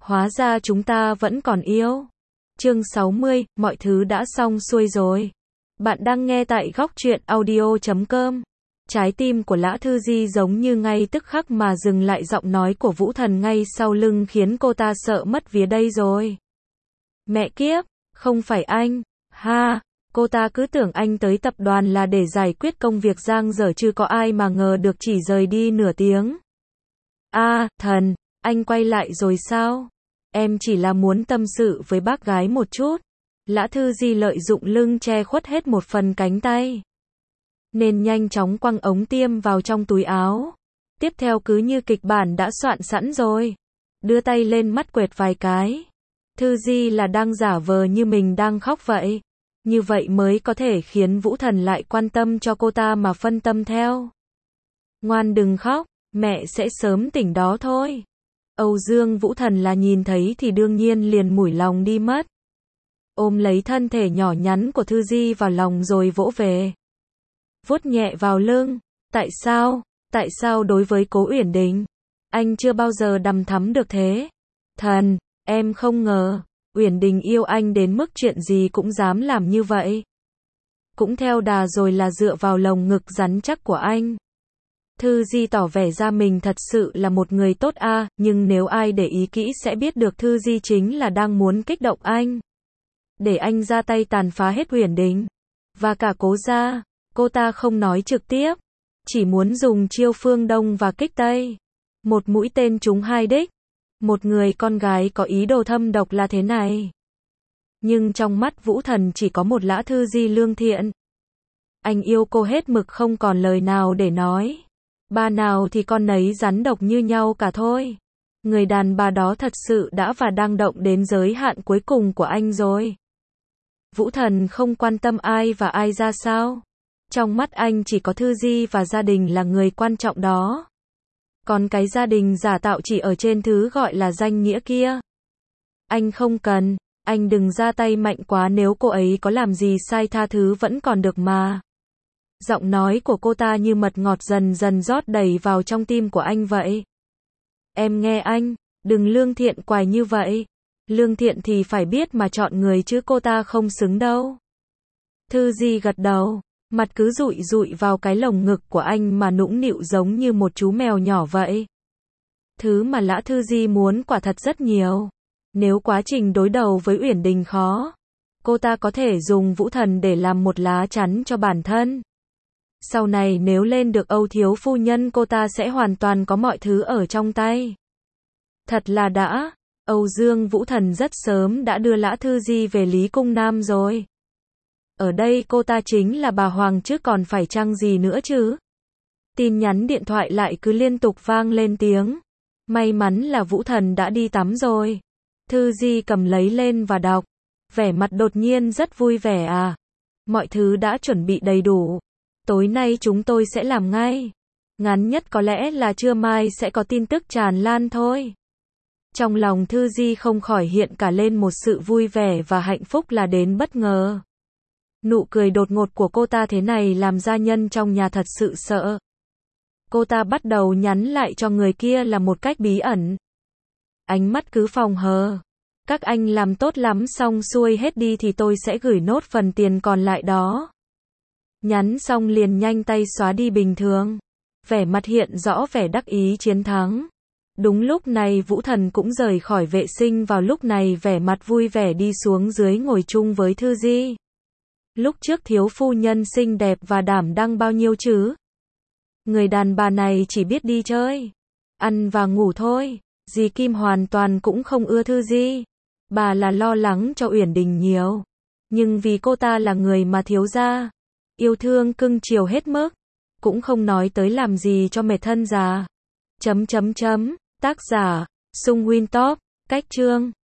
Hóa ra chúng ta vẫn còn yêu. Chương 60, mọi thứ đã xong xuôi rồi. Bạn đang nghe tại góc truyện audio.com. Trái tim của Lã Thư Di giống như ngay tức khắc mà dừng lại, giọng nói của Vũ Thần ngay sau lưng khiến cô ta sợ mất vía đây rồi. Mẹ kiếp, không phải anh, ha, cô ta cứ tưởng anh tới tập đoàn là để giải quyết công việc dang dở chứ có ai mà ngờ được chỉ rời đi nửa tiếng. Thần, anh quay lại rồi sao? Em chỉ là muốn tâm sự với bác gái một chút. Lã Thư Di lợi dụng lưng che khuất hết một phần cánh tay, nên nhanh chóng quăng ống tiêm vào trong túi áo. Tiếp theo cứ như kịch bản đã soạn sẵn rồi, đưa tay lên mắt quệt vài cái. Thư Di là đang giả vờ như mình đang khóc vậy. Như vậy mới có thể khiến Vũ Thần lại quan tâm cho cô ta mà phân tâm theo. Ngoan đừng khóc, mẹ sẽ sớm tỉnh đó thôi. Âu Dương Vũ Thần là nhìn thấy thì đương nhiên liền mủi lòng đi mất. Ôm lấy thân thể nhỏ nhắn của Thư Di vào lòng rồi vỗ về. Vuốt nhẹ vào lưng. Tại sao đối với Cố Uyển Đình, anh chưa bao giờ đằm thắm được thế? Thần, em không ngờ, Uyển Đình yêu anh đến mức chuyện gì cũng dám làm như vậy. Cũng theo đà rồi là dựa vào lồng ngực rắn chắc của anh. Thư Di tỏ vẻ ra mình thật sự là một người tốt nhưng nếu ai để ý kỹ sẽ biết được Thư Di chính là đang muốn kích động anh. Để anh ra tay tàn phá hết Uyển Đình và cả Cố gia. Cô ta không nói trực tiếp, chỉ muốn dùng chiêu phương Đông và kích Tây. Một mũi tên trúng hai đích. Một người con gái có ý đồ thâm độc là thế này. Nhưng trong mắt Vũ Thần chỉ có một Lã Thư Di lương thiện. Anh yêu cô hết mực không còn lời nào để nói. Bà nào thì con nấy rắn độc như nhau cả thôi. Người đàn bà đó thật sự đã và đang động đến giới hạn cuối cùng của anh rồi. Vũ Thần không quan tâm ai và ai ra sao. Trong mắt anh chỉ có Thư Di và gia đình là người quan trọng đó. Còn cái gia đình giả tạo chỉ ở trên thứ gọi là danh nghĩa kia. Anh không cần, anh đừng ra tay mạnh quá, nếu cô ấy có làm gì sai tha thứ vẫn còn được mà. Giọng nói của cô ta như mật ngọt dần dần rót đầy vào trong tim của anh vậy. Em nghe anh, đừng lương thiện quài như vậy. Lương thiện thì phải biết mà chọn người chứ cô ta không xứng đâu. Thư Di gật đầu. Mặt cứ dụi dụi vào cái lồng ngực của anh mà nũng nịu giống như một chú mèo nhỏ vậy. Thứ mà Lã Thư Di muốn quả thật rất nhiều. Nếu quá trình đối đầu với Uyển Đình khó, cô ta có thể dùng Vũ Thần để làm một lá chắn cho bản thân. Sau này nếu lên được Âu thiếu phu nhân, cô ta sẽ hoàn toàn có mọi thứ ở trong tay. Thật là đã, Âu Dương Vũ Thần rất sớm đã đưa Lã Thư Di về Lý Cung Nam rồi. Ở đây cô ta chính là bà Hoàng chứ còn phải chăng gì nữa chứ. Tin nhắn điện thoại lại cứ liên tục vang lên tiếng. May mắn là Vũ Thần đã đi tắm rồi. Thư Di cầm lấy lên và đọc. Vẻ mặt đột nhiên rất vui vẻ Mọi thứ đã chuẩn bị đầy đủ. Tối nay chúng tôi sẽ làm ngay. Ngắn nhất có lẽ là trưa mai sẽ có tin tức tràn lan thôi. Trong lòng Thư Di không khỏi hiện cả lên một sự vui vẻ và hạnh phúc là đến bất ngờ. Nụ cười đột ngột của cô ta thế này làm gia nhân trong nhà thật sự sợ. Cô ta bắt đầu nhắn lại cho người kia là một cách bí ẩn. Ánh mắt cứ phòng hờ. Các anh làm tốt lắm, xong xuôi hết đi thì tôi sẽ gửi nốt phần tiền còn lại đó. Nhắn xong liền nhanh tay xóa đi bình thường. Vẻ mặt hiện rõ vẻ đắc ý chiến thắng. Đúng lúc này Vũ Thần cũng rời khỏi vệ sinh vào lúc này, vẻ mặt vui vẻ đi xuống dưới ngồi chung với Thư Di. Lúc trước thiếu phu nhân xinh đẹp và đảm đang bao nhiêu chứ? Người đàn bà này chỉ biết đi chơi, ăn và ngủ thôi. Dì Kim hoàn toàn cũng không ưa Thư Di. Bà là lo lắng cho Uyển Đình nhiều. Nhưng vì cô ta là người mà thiếu gia yêu thương cưng chiều hết mức, cũng không nói tới làm gì cho mệt thân già. Tác giả, Sung Win Top, cách chương.